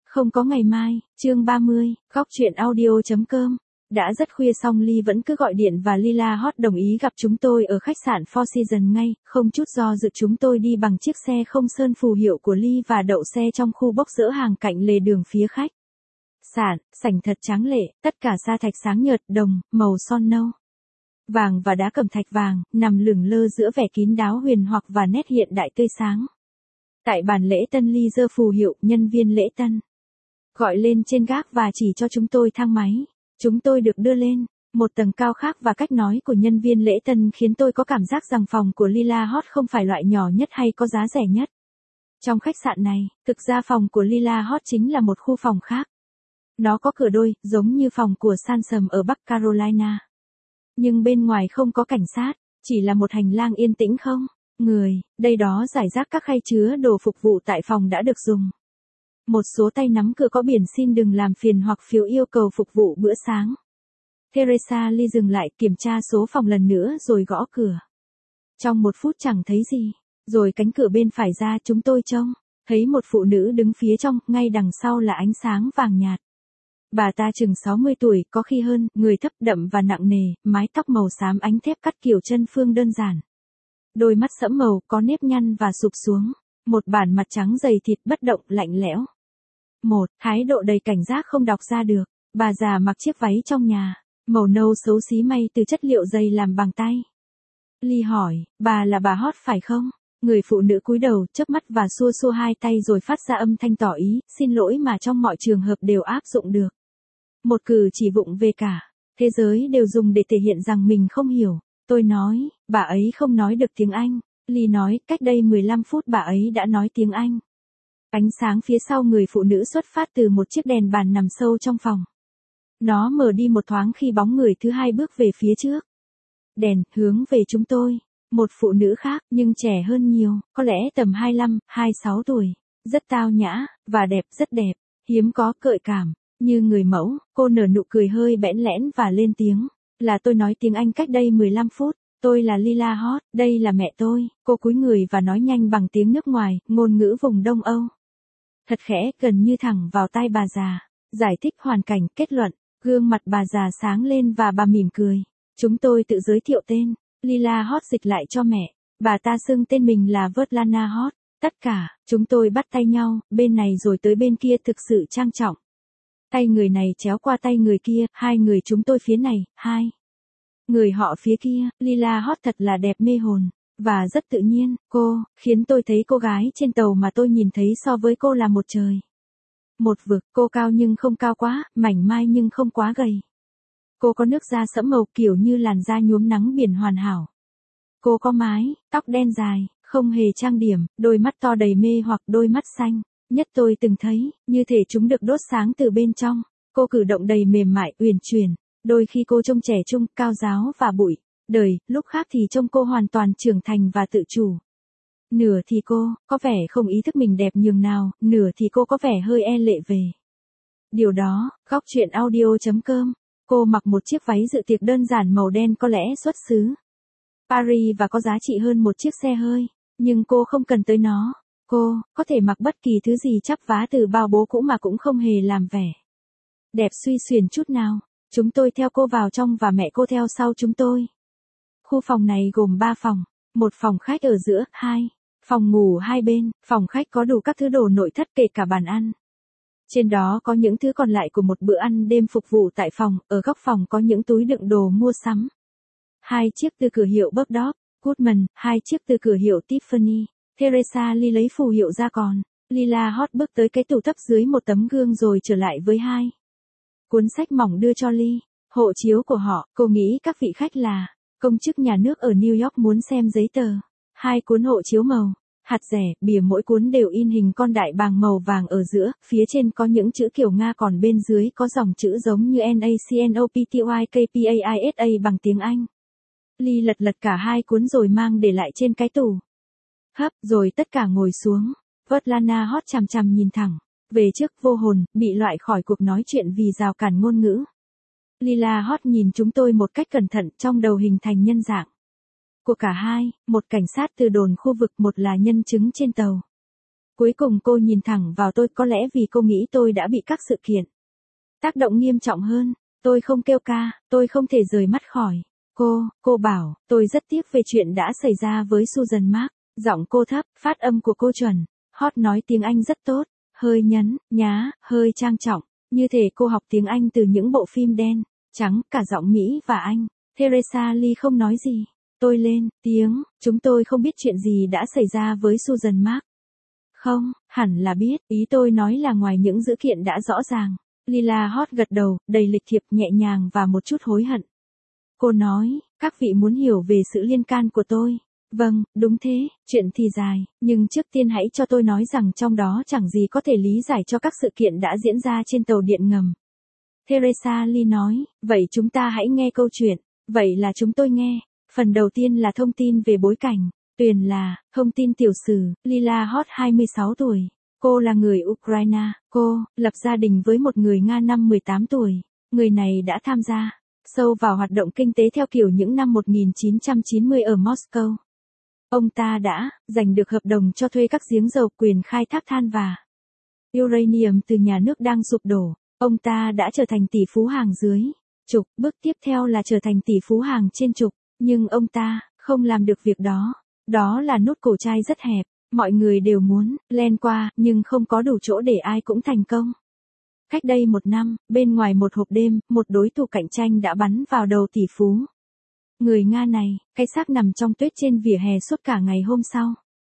Không có ngày mai, chương 30, góc chuyện audio.com. Đã rất khuya xong Ly vẫn cứ gọi điện và Lila Hot đồng ý gặp chúng tôi ở khách sạn Four Seasons ngay, không chút do dự chúng tôi đi bằng chiếc xe không sơn phù hiệu của Ly và đậu xe trong khu bốc dỡ hàng cạnh lề đường phía khách sạn. Sảnh thật tráng lệ, tất cả sa thạch sáng nhợt đồng, màu son nâu, vàng và đá cẩm thạch vàng, nằm lửng lơ giữa vẻ kín đáo huyền hoặc và nét hiện đại tươi sáng. Tại bàn lễ tân Ly giơ phù hiệu, nhân viên lễ tân gọi lên trên gác và chỉ cho chúng tôi thang máy. Chúng tôi được đưa lên một tầng cao khác và cách nói của nhân viên lễ tân khiến tôi có cảm giác rằng phòng của Lila Hot không phải loại nhỏ nhất hay có giá rẻ nhất trong khách sạn này. Thực ra phòng của Lila Hot chính là một khu phòng khác. Nó có cửa đôi, giống như phòng của Sansom ở Bắc Carolina. Nhưng bên ngoài không có cảnh sát, chỉ là một hành lang yên tĩnh không người. Đây đó rải rác các khay chứa đồ phục vụ tại phòng đã được dùng. Một số tay nắm cửa có biển xin đừng làm phiền hoặc phiếu yêu cầu phục vụ bữa sáng. Teresa Lee dừng lại kiểm tra số phòng lần nữa rồi gõ cửa. Trong 1 phút chẳng thấy gì. Rồi cánh cửa bên phải ra chúng tôi trông thấy một phụ nữ đứng phía trong, ngay đằng sau là ánh sáng vàng nhạt. Bà ta chừng 60 tuổi, có khi hơn, người thấp đậm và nặng nề, mái tóc màu xám ánh thép cắt kiểu chân phương đơn giản. Đôi mắt sẫm màu, có nếp nhăn và sụp xuống. Một bản mặt trắng dày thịt bất động, lạnh lẽo. Thái độ đầy cảnh giác không đọc ra được. Bà già mặc chiếc váy trong nhà, màu nâu xấu xí may từ chất liệu dày làm bằng tay. Ly hỏi, bà là bà Hot phải không? Người phụ nữ cúi đầu, chớp mắt và xua xua hai tay rồi phát ra âm thanh tỏ ý, xin lỗi mà trong mọi trường hợp đều áp dụng được. Một cử chỉ vụng về cả thế giới đều dùng để thể hiện rằng mình không hiểu. Tôi nói, bà ấy không nói được tiếng Anh. Ly nói, cách đây 15 phút bà ấy đã nói tiếng Anh. Ánh sáng phía sau người phụ nữ xuất phát từ một chiếc đèn bàn nằm sâu trong phòng. Nó mở đi một thoáng khi bóng người thứ hai bước về phía trước. Đèn hướng về chúng tôi. Một phụ nữ khác, nhưng trẻ hơn nhiều, có lẽ tầm 25, 26 tuổi. Rất tao nhã, và đẹp, rất đẹp. Hiếm có gợi cảm, như người mẫu. Cô nở nụ cười hơi bẽn lẽn và lên tiếng. Là tôi nói tiếng Anh cách đây 15 phút. Tôi là Lila Hot, đây là mẹ tôi. Cô cúi người và nói nhanh bằng tiếng nước ngoài, ngôn ngữ vùng Đông Âu. Thật khẽ, gần như thẳng vào tai bà già. Giải thích hoàn cảnh, kết luận. Gương mặt bà già sáng lên và bà mỉm cười. Chúng tôi tự giới thiệu tên. Lila Hot dịch lại cho mẹ. Bà ta xưng tên mình là Svetlana Hot. Tất cả, chúng tôi bắt tay nhau, bên này rồi tới bên kia thực sự trang trọng. Tay người này chéo qua tay người kia, hai người chúng tôi phía này, hai người họ phía kia. Lila Hot thật là đẹp mê hồn. Và rất tự nhiên, cô, khiến tôi thấy cô gái trên tàu mà tôi nhìn thấy so với cô là một trời. Một vực, cô cao nhưng không cao quá, mảnh mai nhưng không quá gầy. Cô có nước da sẫm màu kiểu như làn da nhuốm nắng biển hoàn hảo. Cô có mái tóc đen dài, không hề trang điểm, đôi mắt to đầy mê hoặc đôi mắt xanh nhất tôi từng thấy, như thể chúng được đốt sáng từ bên trong. Cô cử động đầy mềm mại, uyển chuyển. Đôi khi cô trông trẻ trung, cao giáo và bụi đời, lúc khác thì trông cô hoàn toàn trưởng thành và tự chủ. Nửa thì cô có vẻ không ý thức mình đẹp nhường nào, nửa thì cô có vẻ hơi e lệ về điều đó. Góc chuyện audio.com. Cô mặc một chiếc váy dự tiệc đơn giản màu đen có lẽ xuất xứ Paris và có giá trị hơn một chiếc xe hơi, nhưng cô không cần tới nó. Cô có thể mặc bất kỳ thứ gì chắp vá từ bao bố cũ mà cũng không hề làm vẻ đẹp suy xuyển chút nào. Chúng tôi theo cô vào trong và mẹ cô theo sau chúng tôi. Khu phòng này gồm 3 phòng, một phòng khách ở giữa, 2 phòng ngủ hai bên. Phòng khách có đủ các thứ đồ nội thất kể cả bàn ăn. Trên đó có những thứ còn lại của một bữa ăn đêm phục vụ tại phòng. Ở góc phòng có những túi đựng đồ mua sắm. 2 chiếc từ cửa hiệu Bergdorf Goodman, 2 chiếc từ cửa hiệu Tiffany. Teresa Lee lấy phù hiệu ra còn. Lila Hot bước tới cái tủ thấp dưới một tấm gương rồi trở lại với 2 cuốn sách mỏng đưa cho Lee. Hộ chiếu của họ, cô nghĩ các vị khách là công chức nhà nước ở New York muốn xem giấy tờ. 2 cuốn hộ chiếu màu hạt rẻ, bìa mỗi cuốn đều in hình con đại bàng màu vàng ở giữa, phía trên có những chữ kiểu Nga còn bên dưới có dòng chữ giống như NACNOPTYKPAISA bằng tiếng Anh. Lee lật cả 2 cuốn rồi mang để lại trên cái tủ. Rồi tất cả ngồi xuống. Svetlana Hot chằm chằm nhìn thẳng về trước, vô hồn, bị loại khỏi cuộc nói chuyện vì rào cản ngôn ngữ. Lila Hot nhìn chúng tôi một cách cẩn thận, trong đầu hình thành nhân dạng của cả hai, một cảnh sát từ đồn khu vực, một là nhân chứng trên tàu. Cuối cùng cô nhìn thẳng vào tôi, có lẽ vì cô nghĩ tôi đã bị các sự kiện tác động nghiêm trọng hơn. Tôi không kêu ca, tôi không thể rời mắt khỏi cô bảo, tôi rất tiếc về chuyện đã xảy ra với Susan Mark. Giọng cô thấp, phát âm của cô chuẩn. Hot nói tiếng Anh rất tốt, hơi nhấn, nhá, hơi trang trọng, như thể cô học tiếng Anh từ những bộ phim đen, trắng, cả giọng Mỹ và Anh. Teresa Lee không nói gì. Tôi lên tiếng, chúng tôi không biết chuyện gì đã xảy ra với Susan Mark. Không, hẳn là biết, ý tôi nói là ngoài những dữ kiện đã rõ ràng. Lila Hot gật đầu, đầy lịch thiệp, nhẹ nhàng và một chút hối hận. Cô nói, các vị muốn hiểu về sự liên can của tôi. Vâng, đúng thế, chuyện thì dài, nhưng trước tiên hãy cho tôi nói rằng trong đó chẳng gì có thể lý giải cho các sự kiện đã diễn ra trên tàu điện ngầm. Teresa Lee nói, vậy chúng ta hãy nghe câu chuyện. Vậy là chúng tôi nghe. Phần đầu tiên là thông tin về bối cảnh. Tuyền là, thông tin tiểu sử, Lila Hot 26 tuổi. Cô là người Ukraine. Cô, lập gia đình với một người Nga năm 18 tuổi. Người này đã tham gia sâu vào hoạt động kinh tế theo kiểu những năm 1990 ở Moscow. Ông ta đã giành được hợp đồng cho thuê các giếng dầu, quyền khai thác than và uranium từ nhà nước đang sụp đổ. Ông ta đã trở thành tỷ phú hàng dưới trục, bước tiếp theo là trở thành tỷ phú hàng trên trục, nhưng ông ta không làm được việc đó. Đó là nút cổ chai rất hẹp, mọi người đều muốn len qua, nhưng không có đủ chỗ để ai cũng thành công. Cách đây 1 năm, bên ngoài một hộp đêm, một đối thủ cạnh tranh đã bắn vào đầu tỷ phú. Người Nga này, cái xác nằm trong tuyết trên vỉa hè suốt cả ngày hôm sau.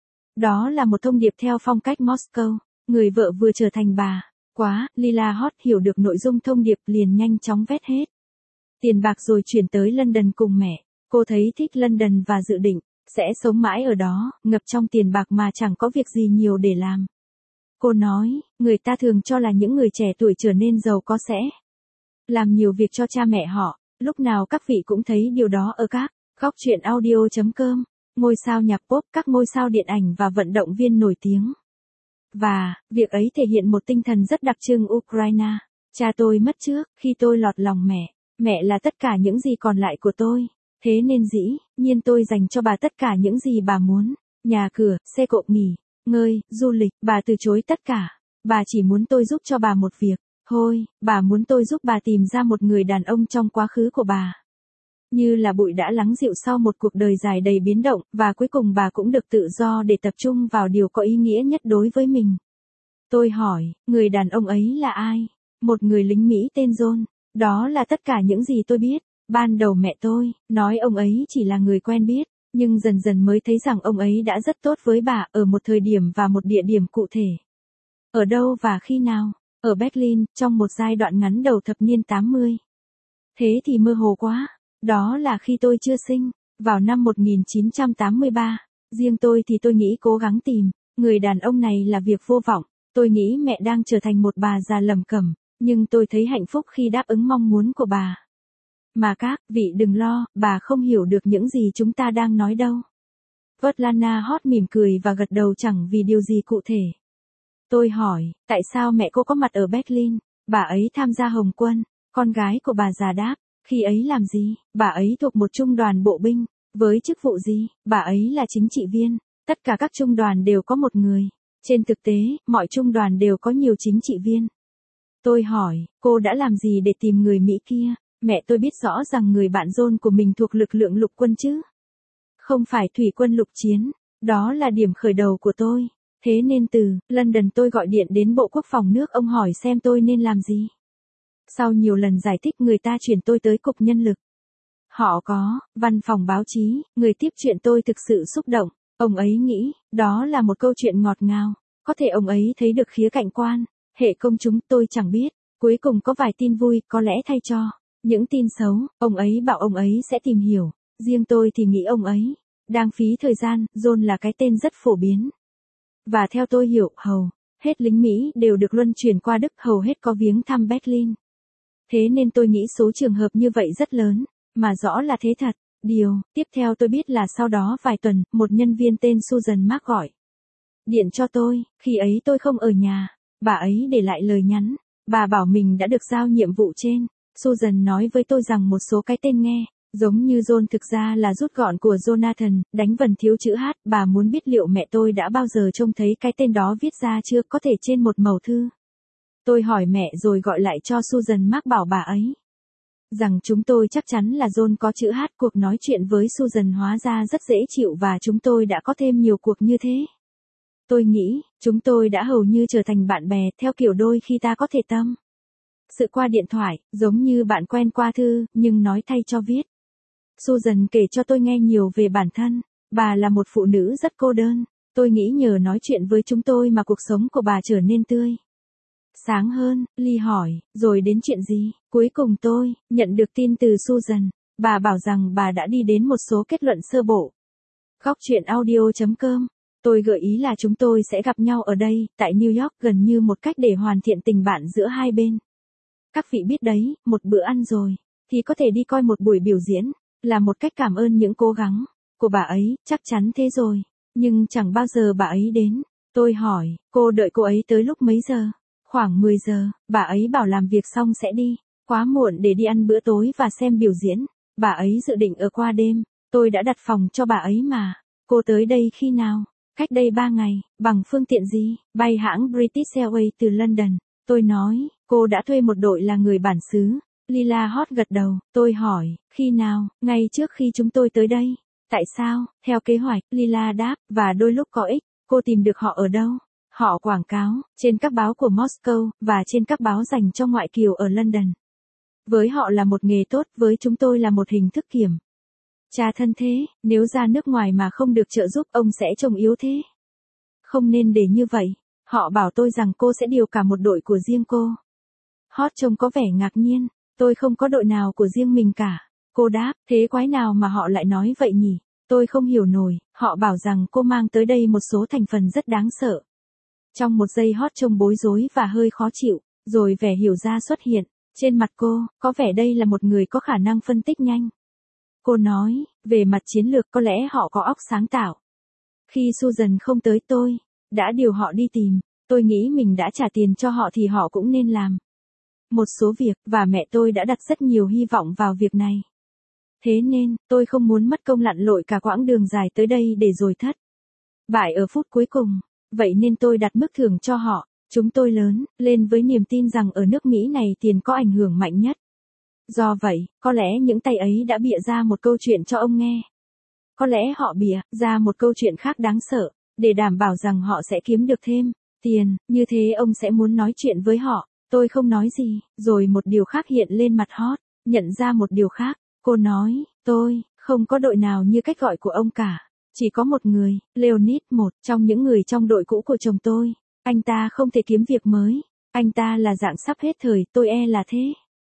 Đó là một thông điệp theo phong cách Moscow. Người vợ vừa trở thành bà. Quá, Lila Hot hiểu được nội dung thông điệp liền nhanh chóng vét hết tiền bạc rồi chuyển tới London cùng mẹ. Cô thấy thích London và dự định sẽ sống mãi ở đó, ngập trong tiền bạc mà chẳng có việc gì nhiều để làm. Cô nói, người ta thường cho là những người trẻ tuổi trở nên giàu có sẽ làm nhiều việc cho cha mẹ họ. Lúc nào các vị cũng thấy điều đó ở các góc truyện audio.com, ngôi sao nhạc pop, các ngôi sao điện ảnh và vận động viên nổi tiếng. Và, việc ấy thể hiện một tinh thần rất đặc trưng Ukraine. Cha tôi mất trước, khi tôi lọt lòng mẹ. Mẹ là tất cả những gì còn lại của tôi. Thế nên dĩ nhiên tôi dành cho bà tất cả những gì bà muốn. Nhà cửa, xe cộ, nghỉ ngơi, du lịch. Bà từ chối tất cả. Bà chỉ muốn tôi giúp cho bà một việc thôi. Bà muốn tôi giúp bà tìm ra một người đàn ông trong quá khứ của bà. Như là bụi đã lắng dịu sau một cuộc đời dài đầy biến động, và cuối cùng bà cũng được tự do để tập trung vào điều có ý nghĩa nhất đối với mình. Tôi hỏi, người đàn ông ấy là ai? Một người lính Mỹ tên John. Đó là tất cả những gì tôi biết. Ban đầu mẹ tôi nói ông ấy chỉ là người quen biết, nhưng dần dần mới thấy rằng ông ấy đã rất tốt với bà ở một thời điểm và một địa điểm cụ thể. Ở đâu và khi nào? Ở Berlin, trong một giai đoạn ngắn đầu thập niên 80. Thế thì mơ hồ quá. Đó là khi tôi chưa sinh, vào năm 1983. Riêng tôi thì tôi nghĩ cố gắng tìm người đàn ông này là việc vô vọng. Tôi nghĩ mẹ đang trở thành một bà già lẩm cẩm, nhưng tôi thấy hạnh phúc khi đáp ứng mong muốn của bà. Mà các vị đừng lo, bà không hiểu được những gì chúng ta đang nói đâu. Svetlana Hot mỉm cười và gật đầu chẳng vì điều gì cụ thể. Tôi hỏi, tại sao mẹ cô có mặt ở Berlin? Bà ấy tham gia Hồng quân. Con gái của bà già đáp, khi ấy làm gì? Bà ấy thuộc một trung đoàn bộ binh. Với chức vụ gì? Bà ấy là chính trị viên. Tất cả các trung đoàn đều có một người. Trên thực tế, mọi trung đoàn đều có nhiều chính trị viên. Tôi hỏi, cô đã làm gì để tìm người Mỹ kia? Mẹ tôi biết rõ rằng người bạn John của mình thuộc lực lượng lục quân chứ. Không phải thủy quân lục chiến. Đó là điểm khởi đầu của tôi. Thế nên từ London tôi gọi điện đến Bộ Quốc phòng nước ông hỏi xem tôi nên làm gì. Sau nhiều lần giải thích người ta chuyển tôi tới Cục Nhân lực. Họ có văn phòng báo chí, người tiếp chuyện tôi thực sự xúc động. Ông ấy nghĩ, đó là một câu chuyện ngọt ngào. Có thể ông ấy thấy được khía cạnh quan hệ công chúng, tôi chẳng biết. Cuối cùng có vài tin vui, có lẽ thay cho những tin xấu, ông ấy bảo ông ấy sẽ tìm hiểu. Riêng tôi thì nghĩ ông ấy đang phí thời gian. John là cái tên rất phổ biến. Và theo tôi hiểu, hầu hết lính Mỹ đều được luân chuyển qua Đức, hầu hết có viếng thăm Berlin. Thế nên tôi nghĩ số trường hợp như vậy rất lớn, mà rõ là thế thật. Điều tiếp theo tôi biết là sau đó vài tuần, một nhân viên tên Susan Mark gọi điện cho tôi. Khi ấy tôi không ở nhà. Bà ấy để lại lời nhắn. Bà bảo mình đã được giao nhiệm vụ trên. Susan nói với tôi rằng một số cái tên nghe Giống như John thực ra là rút gọn của Jonathan, đánh vần thiếu chữ H, bà muốn biết liệu mẹ tôi đã bao giờ trông thấy cái tên đó viết ra chưa, có thể trên một mẩu thư. Tôi hỏi mẹ rồi gọi lại cho Susan Mark bảo bà ấy rằng chúng tôi chắc chắn là John có chữ H. Cuộc nói chuyện với Susan hóa ra rất dễ chịu và chúng tôi đã có thêm nhiều cuộc như thế. Tôi nghĩ, chúng tôi đã hầu như trở thành bạn bè, theo kiểu đôi khi ta có thể tâm sự qua điện thoại, giống như bạn quen qua thư, nhưng nói thay cho viết. Susan kể cho tôi nghe nhiều về bản thân. Bà là một phụ nữ rất cô đơn. Tôi nghĩ nhờ nói chuyện với chúng tôi mà cuộc sống của bà trở nên tươi sáng hơn. Lee hỏi, rồi đến chuyện gì? Cuối cùng tôi nhận được tin từ Susan. Bà bảo rằng bà đã đi đến một số kết luận sơ bộ. Góc chuyện audio.com. Tôi gợi ý là chúng tôi sẽ gặp nhau ở đây, tại New York, gần như một cách để hoàn thiện tình bạn giữa hai bên. Các vị biết đấy, một bữa ăn rồi, thì có thể đi coi một buổi biểu diễn, là một cách cảm ơn những cố gắng của bà ấy, chắc chắn thế rồi. Nhưng chẳng bao giờ bà ấy đến. Tôi hỏi, cô đợi cô ấy tới lúc mấy giờ? Khoảng 10 giờ, bà ấy bảo làm việc xong sẽ đi. Quá muộn để đi ăn bữa tối và xem biểu diễn. Bà ấy dự định ở qua đêm. Tôi đã đặt phòng cho bà ấy mà. Cô tới đây khi nào? Cách đây 3 ngày. Bằng phương tiện gì? Bay hãng British Airways từ London. Tôi nói, cô đã thuê một đội là người bản xứ. Lila Hot gật đầu. Tôi hỏi, khi nào? Ngay trước khi chúng tôi tới đây. Tại sao? Theo kế hoạch, Lila đáp, và đôi lúc có ích. Cô tìm được họ ở đâu? Họ quảng cáo trên các báo của Moscow và trên các báo dành cho ngoại kiều ở London. Với họ là một nghề tốt, với chúng tôi là một hình thức kiểm tra thân thế. Nếu ra nước ngoài mà không được trợ giúp, ông sẽ trông yếu thế. Không nên để như vậy. Họ bảo tôi rằng cô sẽ điều cả một đội của riêng cô. Hot trông có vẻ ngạc nhiên. Tôi không có đội nào của riêng mình cả. Cô đáp, thế quái nào mà họ lại nói vậy nhỉ? Tôi không hiểu nổi. Họ bảo rằng cô mang tới đây một số thành phần rất đáng sợ. Trong một giây Hot trông bối rối và hơi khó chịu, rồi vẻ hiểu ra xuất hiện trên mặt cô, có vẻ đây là một người có khả năng phân tích nhanh. Cô nói, về mặt chiến lược có lẽ họ có óc sáng tạo. Khi Susan không tới tôi đã điều họ đi tìm. Tôi nghĩ mình đã trả tiền cho họ thì họ cũng nên làm một số việc, và mẹ tôi đã đặt rất nhiều hy vọng vào việc này. Thế nên, tôi không muốn mất công lặn lội cả quãng đường dài tới đây để rồi thất bại ở phút cuối cùng. Vậy nên tôi đặt mức thưởng cho họ. Chúng tôi lớn lên với niềm tin rằng ở nước Mỹ này tiền có ảnh hưởng mạnh nhất. Do vậy, có lẽ những tay ấy đã bịa ra một câu chuyện cho ông nghe. Có lẽ họ bịa ra một câu chuyện khác đáng sợ, để đảm bảo rằng họ sẽ kiếm được thêm tiền, như thế ông sẽ muốn nói chuyện với họ. Tôi không nói gì, rồi một điều khác hiện lên mặt Hot, nhận ra một điều khác. Cô nói, tôi không có đội nào như cách gọi của ông cả. Chỉ có một người, Leonid, một trong những người trong đội cũ của chồng tôi. Anh ta không thể kiếm việc mới. Anh ta là dạng sắp hết thời, tôi là thế.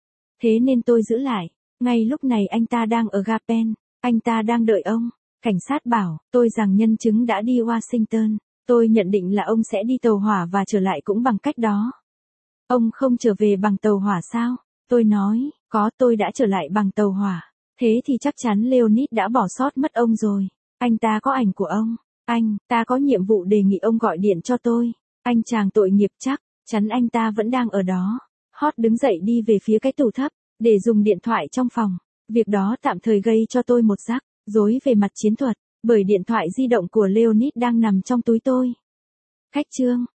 Thế nên tôi giữ lại. Ngay lúc này anh ta đang ở ga Penn. Anh ta đang đợi ông. Cảnh sát bảo tôi rằng nhân chứng đã đi Washington. Tôi nhận định là ông sẽ đi tàu hỏa và trở lại cũng bằng cách đó. Ông không trở về bằng tàu hỏa sao? Tôi nói, có, tôi đã trở lại bằng tàu hỏa. Thế thì chắc chắn Leonid đã bỏ sót mất ông rồi. Anh ta có ảnh của ông. Anh ta có nhiệm vụ đề nghị ông gọi điện cho tôi. Anh chàng tội nghiệp chắc chắn anh ta vẫn đang ở đó. Hot đứng dậy đi về phía cái tủ thấp, để dùng điện thoại trong phòng. Việc đó tạm thời gây cho tôi một rắc rối về mặt chiến thuật, bởi điện thoại di động của Leonid đang nằm trong túi tôi. Khách chương.